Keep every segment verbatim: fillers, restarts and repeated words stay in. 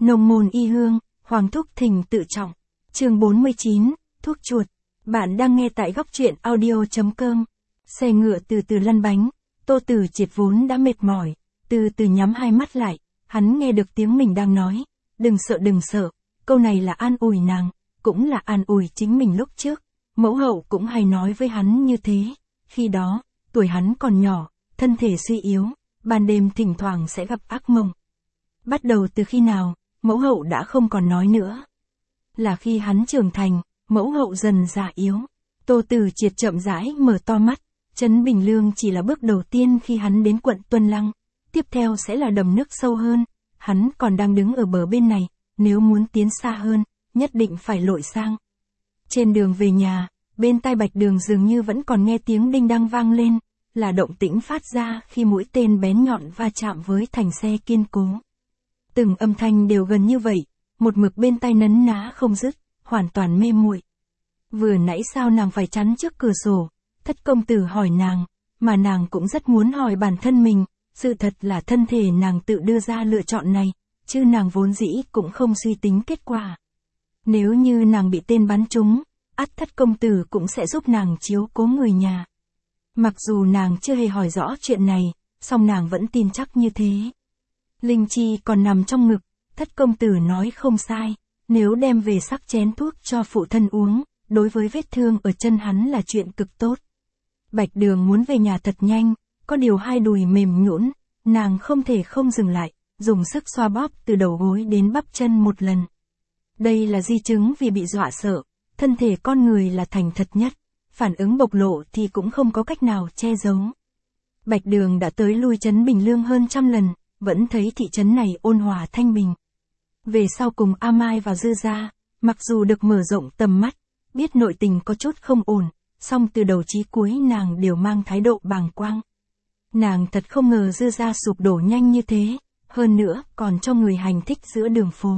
Nông môn y hương, Hoàng Thúc Thình tự trọng. Chương bốn mươi chín, thuốc chuột. Bạn đang nghe tại góc truyện audio.com. Xe ngựa từ từ lăn bánh, Tô Tử Triệt vốn đã mệt mỏi, từ từ nhắm hai mắt lại, hắn nghe được tiếng mình đang nói, đừng sợ đừng sợ, câu này là an ủi nàng, cũng là an ủi chính mình lúc trước, mẫu hậu cũng hay nói với hắn như thế, khi đó, tuổi hắn còn nhỏ, thân thể suy yếu, ban đêm thỉnh thoảng sẽ gặp ác mộng. Bắt đầu từ khi nào, mẫu hậu đã không còn nói nữa. Là khi hắn trưởng thành, mẫu hậu dần già yếu. Tô Tử Triệt chậm rãi mở to mắt, Trấn Bình Lương chỉ là bước đầu tiên khi hắn đến quận Tuân Lăng, tiếp theo sẽ là đầm nước sâu hơn, hắn còn đang đứng ở bờ bên này, nếu muốn tiến xa hơn, nhất định phải lội sang. Trên đường về nhà, bên tai Bạch Đường dường như vẫn còn nghe tiếng đinh đăng vang lên, là động tĩnh phát ra khi mũi tên bén nhọn va chạm với thành xe kiên cố. Từng âm thanh đều gần như vậy, một mực bên tai nấn ná không dứt, hoàn toàn mê muội. Vừa nãy sao nàng phải chắn trước cửa sổ, Thất công tử hỏi nàng, mà nàng cũng rất muốn hỏi bản thân mình, sự thật là thân thể nàng tự đưa ra lựa chọn này, chứ nàng vốn dĩ cũng không suy tính kết quả. Nếu như nàng bị tên bắn trúng, ắt Thất công tử cũng sẽ giúp nàng chiếu cố người nhà. Mặc dù nàng chưa hề hỏi rõ chuyện này, song nàng vẫn tin chắc như thế. Linh chi còn nằm trong ngực, Thất công tử nói không sai, nếu đem về sắc chén thuốc cho phụ thân uống, đối với vết thương ở chân hắn là chuyện cực tốt. Bạch Đường muốn về nhà thật nhanh, có điều hai đùi mềm nhũn, nàng không thể không dừng lại, dùng sức xoa bóp từ đầu gối đến bắp chân một lần. Đây là di chứng vì bị dọa sợ, thân thể con người là thành thật nhất, phản ứng bộc lộ thì cũng không có cách nào che giấu. Bạch Đường đã tới lui Trấn Bình Lương hơn trăm lần, vẫn thấy thị trấn này ôn hòa thanh bình. Về sau cùng A Mai vào Dư gia, mặc dù được mở rộng tầm mắt, biết nội tình có chút không ổn, song từ đầu chí cuối nàng đều mang thái độ bàng quang. Nàng thật không ngờ Dư gia sụp đổ nhanh như thế, hơn nữa còn cho người hành thích giữa đường phố.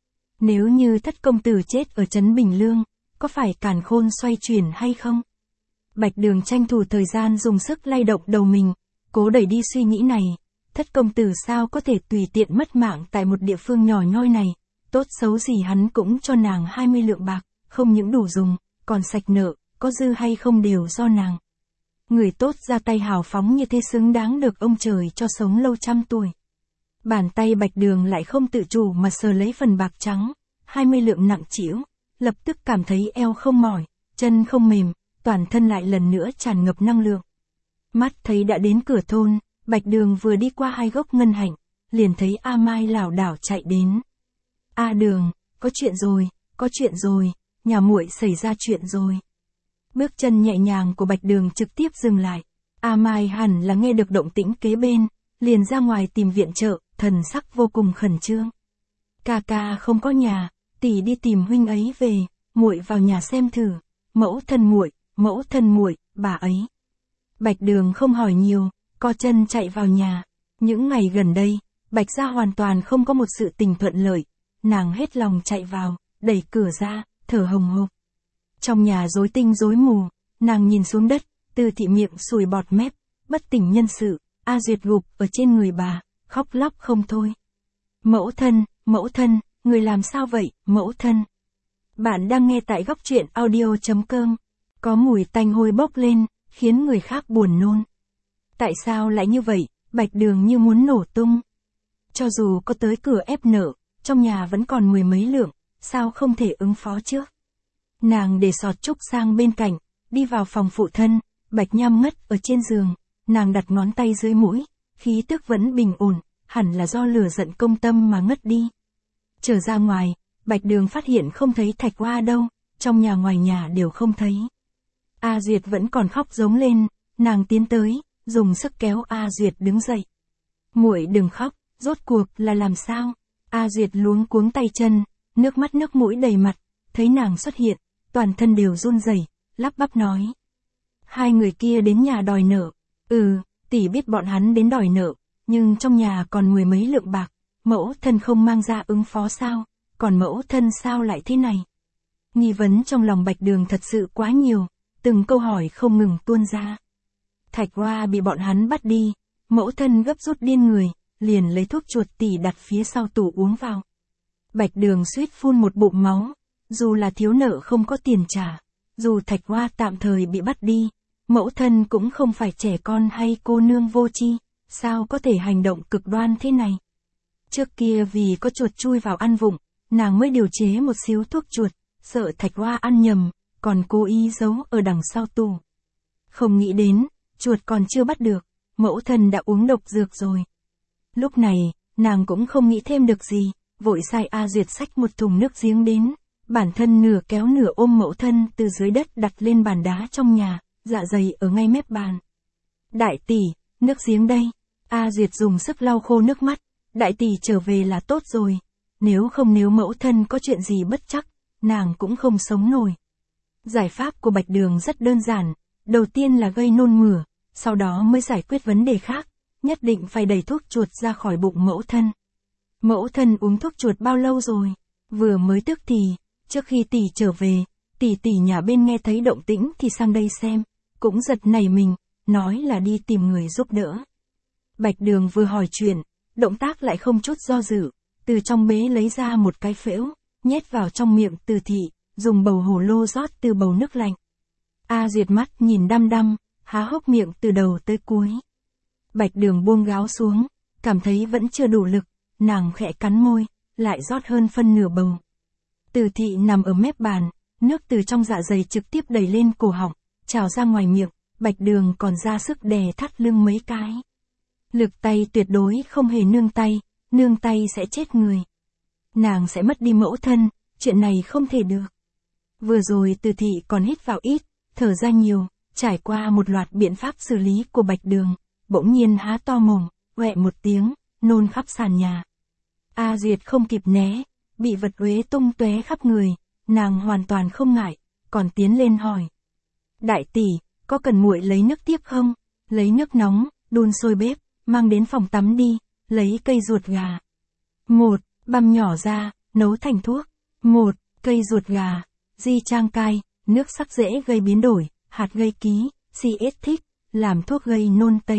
Nếu như Thất công tử chết ở Trấn Bình Lương, có phải càn khôn xoay chuyển hay không? Bạch Đường tranh thủ thời gian dùng sức lay động đầu mình, cố đẩy đi suy nghĩ này. Thất công tử sao có thể tùy tiện mất mạng tại một địa phương nhỏ nhoi này, tốt xấu gì hắn cũng cho nàng hai mươi lượng bạc, không những đủ dùng, còn sạch nợ, có dư hay không đều do nàng. Người tốt ra tay hào phóng như thế xứng đáng được ông trời cho sống lâu trăm tuổi. Bàn tay Bạch Đường lại không tự chủ mà sờ lấy phần bạc trắng, hai mươi lượng nặng trĩu, lập tức cảm thấy eo không mỏi, chân không mềm, toàn thân lại lần nữa tràn ngập năng lượng. Mắt thấy đã đến cửa thôn, Bạch Đường vừa đi qua hai gốc ngân hạnh, liền thấy A Mai lảo đảo chạy đến. A Đường, có chuyện rồi, có chuyện rồi, nhà muội xảy ra chuyện rồi. Bước chân nhẹ nhàng của Bạch Đường trực tiếp dừng lại. A Mai hẳn là nghe được động tĩnh kế bên, liền ra ngoài tìm viện trợ, thần sắc vô cùng khẩn trương. Ca ca không có nhà, tỷ đi tìm huynh ấy về, muội vào nhà xem thử. Mẫu thân muội, mẫu thân muội, bà ấy. Bạch Đường không hỏi nhiều, co chân chạy vào nhà. Những ngày gần đây, Bạch gia hoàn toàn không có một sự tình thuận lợi, nàng hết lòng chạy vào, đẩy cửa ra, thở hồng hộc. Trong nhà rối tinh rối mù, nàng nhìn xuống đất, Từ thị miệng sùi bọt mép, bất tỉnh nhân sự, A Duyệt gục ở trên người bà, khóc lóc không thôi. Mẫu thân, mẫu thân, người làm sao vậy, mẫu thân? Bạn đang nghe tại góc truyện audio.com, có mùi tanh hôi bốc lên, khiến người khác buồn nôn. Tại sao lại như vậy, Bạch Đường như muốn nổ tung. Cho dù có tới cửa ép nợ, trong nhà vẫn còn mười mấy lượng, sao không thể ứng phó trước. Nàng để sọt trúc sang bên cạnh, đi vào phòng phụ thân, Bạch Nham ngất ở trên giường, nàng đặt ngón tay dưới mũi, khí tức vẫn bình ổn, hẳn là do lửa giận công tâm mà ngất đi. Trở ra ngoài, Bạch Đường phát hiện không thấy Thạch Hoa đâu, trong nhà ngoài nhà đều không thấy. A Duyệt vẫn còn khóc giống lên, nàng tiến tới, dùng sức kéo A Duyệt đứng dậy. Muội đừng khóc, rốt cuộc là làm sao? A Duyệt luống cuống tay chân, nước mắt nước mũi đầy mặt, thấy nàng xuất hiện, toàn thân đều run rẩy, lắp bắp nói. Hai người kia đến nhà đòi nợ. Ừ, tỷ biết bọn hắn đến đòi nợ, nhưng trong nhà còn mười mấy lượng bạc, mẫu thân không mang ra ứng phó sao, còn mẫu thân sao lại thế này? Nghi vấn trong lòng Bạch Đường thật sự quá nhiều, từng câu hỏi không ngừng tuôn ra. Thạch Hoa bị bọn hắn bắt đi, mẫu thân gấp rút điên người, liền lấy thuốc chuột tỷ đặt phía sau tủ uống vào. Bạch Đường suýt phun một bụng máu, dù là thiếu nợ không có tiền trả, dù Thạch Hoa tạm thời bị bắt đi, mẫu thân cũng không phải trẻ con hay cô nương vô tri, sao có thể hành động cực đoan thế này. Trước kia vì có chuột chui vào ăn vụng, nàng mới điều chế một xíu thuốc chuột, sợ Thạch Hoa ăn nhầm, còn cố ý giấu ở đằng sau tủ. Không nghĩ đến, chuột còn chưa bắt được, mẫu thân đã uống độc dược rồi. Lúc này, nàng cũng không nghĩ thêm được gì, vội sai A Duyệt xách một thùng nước giếng đến, bản thân nửa kéo nửa ôm mẫu thân từ dưới đất đặt lên bàn đá trong nhà, dạ dày ở ngay mép bàn. Đại tỷ, nước giếng đây. A Duyệt dùng sức lau khô nước mắt, đại tỷ trở về là tốt rồi, nếu không nếu mẫu thân có chuyện gì bất trắc, nàng cũng không sống nổi. Giải pháp của Bạch Đường rất đơn giản, đầu tiên là gây nôn mửa, sau đó mới giải quyết vấn đề khác, nhất định phải đẩy thuốc chuột ra khỏi bụng mẫu thân. Mẫu thân uống thuốc chuột bao lâu rồi? Vừa mới tức thì, trước khi tỷ trở về, tỷ tỷ nhà bên nghe thấy động tĩnh thì sang đây xem, cũng giật nảy mình, nói là đi tìm người giúp đỡ. Bạch Đường vừa hỏi chuyện, động tác lại không chút do dự, từ trong bế lấy ra một cái phễu, nhét vào trong miệng Từ Thị, dùng bầu hồ lô rót từ bầu nước lạnh. A Duyệt mắt nhìn đăm đăm, há hốc miệng từ đầu tới cuối. Bạch Đường buông gáo xuống, cảm thấy vẫn chưa đủ lực, nàng khẽ cắn môi, lại rót hơn phân nửa bầu. Từ Thị nằm ở mép bàn, nước từ trong dạ dày trực tiếp đẩy lên cổ họng, trào ra ngoài miệng, Bạch Đường còn ra sức đè thắt lưng mấy cái. Lực tay tuyệt đối không hề nương tay, nương tay sẽ chết người. Nàng sẽ mất đi mẫu thân, chuyện này không thể được. Vừa rồi Từ Thị còn hít vào ít, thở ra nhiều, trải qua một loạt biện pháp xử lý của Bạch Đường, bỗng nhiên há to mồm, oẹ một tiếng, nôn khắp sàn nhà. A Duyệt không kịp né, bị vật uế tung tóe khắp người, nàng hoàn toàn không ngại, còn tiến lên hỏi. Đại tỷ, có cần muội lấy nước tiếp không? Lấy nước nóng, đun sôi bếp, mang đến phòng tắm đi, lấy cây ruột gà. Một, băm nhỏ ra, nấu thành thuốc. Một, cây ruột gà, di trang cai, nước sắc dễ gây biến đổi, hạt gây ký, si ết thích, làm thuốc gây nôn tây.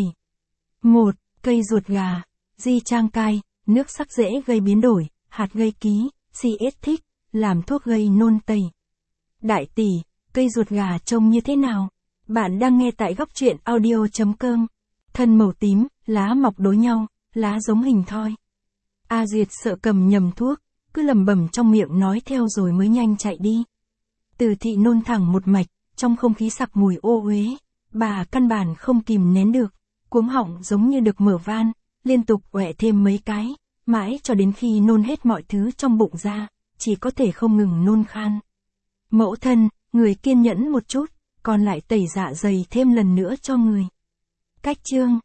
Một, cây ruột gà, di trang cai, nước sắc dễ gây biến đổi, hạt gây ký, si ết thích, làm thuốc gây nôn tây. Đại tỷ, cây ruột gà trông như thế nào? Bạn đang nghe tại góc truyện audio chấm com. Thân màu tím, lá mọc đối nhau, lá giống hình thoi. A Duyệt sợ cầm nhầm thuốc, cứ lẩm bẩm trong miệng nói theo rồi mới nhanh chạy đi. Từ Thị nôn thẳng một mạch, trong không khí sặc mùi ô uế, bà căn bản không kìm nén được, cuống họng giống như được mở van, liên tục oẹ thêm mấy cái, mãi cho đến khi nôn hết mọi thứ trong bụng ra, chỉ có thể không ngừng nôn khan. Mẫu thân, người kiên nhẫn một chút, còn lại tẩy dạ dày thêm lần nữa cho người. Cách chương